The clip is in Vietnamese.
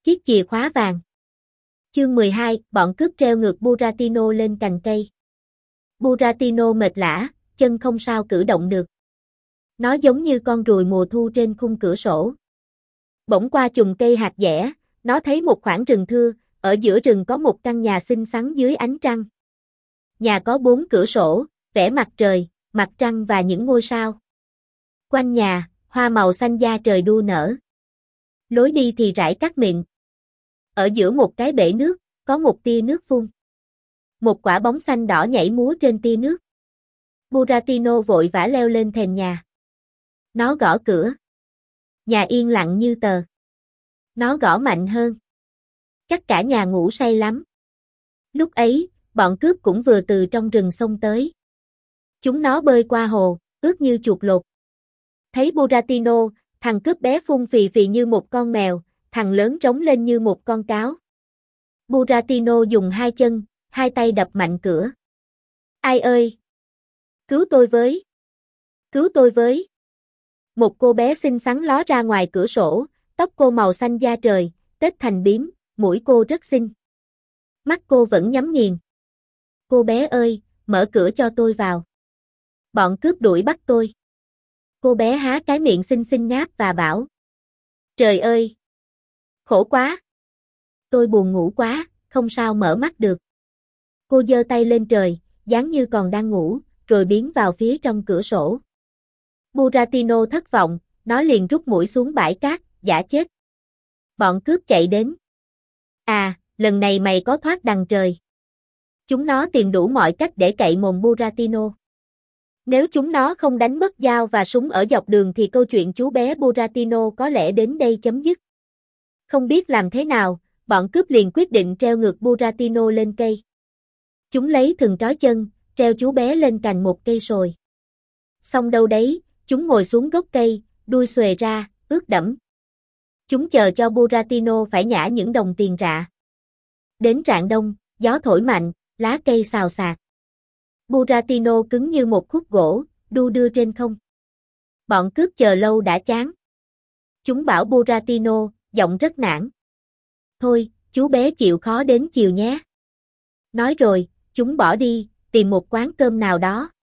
Chiếc chìa khóa vàng. Chương 12, bọn cướp treo ngược Buratino lên cành cây. Buratino mệt lả, chân không sao cử động được. Nó giống như con ruồi mùa thu trên khung cửa sổ. Bỗng qua chùm cây hạt dẻ, nó thấy một khoảng rừng thưa, ở giữa rừng có một căn nhà xinh xắn dưới ánh trăng. Nhà có 4 cửa sổ, vẽ mặt trời, mặt trăng và những ngôi sao. Quanh nhà, hoa màu xanh da trời đua nở. Lối đi thì rải cát mịn. Ở giữa một cái bể nước, có một tia nước phun. Một quả bóng xanh đỏ nhảy múa trên tia nước. Buratino vội vã leo lên thềm nhà. Nó gõ cửa. Nhà yên lặng như tờ. Nó gõ mạnh hơn. Chắc cả nhà ngủ say lắm. Lúc ấy, bọn cướp cũng vừa từ trong rừng xông tới. Chúng nó bơi qua hồ, ướt như chuột lột. Thấy Buratino, thằng cướp bé phun phì phì như một con mèo, thằng lớn trống lên như một con cáo. Buratino dùng 2 chân, 2 tay đập mạnh cửa. Ai ơi! Cứu tôi với! Cứu tôi với! Một cô bé xinh xắn ló ra ngoài cửa sổ, tóc cô màu xanh da trời, tết thành bím, mũi cô rất xinh. Mắt cô vẫn nhắm nghiền. Cô bé ơi, mở cửa cho tôi vào. Bọn cướp đuổi bắt tôi. Cô bé há cái miệng xinh xinh ngáp và bảo. Trời ơi! Khổ quá! Tôi buồn ngủ quá, không sao mở mắt được. Cô giơ tay lên trời, dáng như còn đang ngủ, rồi biến vào phía trong cửa sổ. Buratino thất vọng, nó liền rút mũi xuống bãi cát, giả chết. Bọn cướp chạy đến. À, lần này mày có thoát đằng trời. Chúng nó tìm đủ mọi cách để cậy mồm Buratino. Nếu chúng nó không đánh mất dao và súng ở dọc đường thì câu chuyện chú bé Buratino có lẽ đến đây chấm dứt. Không biết làm thế nào, bọn cướp liền quyết định treo ngược Buratino lên cây. Chúng lấy thừng trói chân, treo chú bé lên cành một cây sồi. Xong đâu đấy, chúng ngồi xuống gốc cây, đuôi xuề ra, ướt đẫm. Chúng chờ cho Buratino phải nhả những đồng tiền rạ. Đến rạng đông, gió thổi mạnh, lá cây xào xạc. Buratino cứng như một khúc gỗ, đu đưa trên không. Bọn cướp chờ lâu đã chán. Chúng bảo Buratino, giọng rất nản. Thôi, chú bé chịu khó đến chiều nhé. Nói rồi, chúng bỏ đi, tìm một quán cơm nào đó.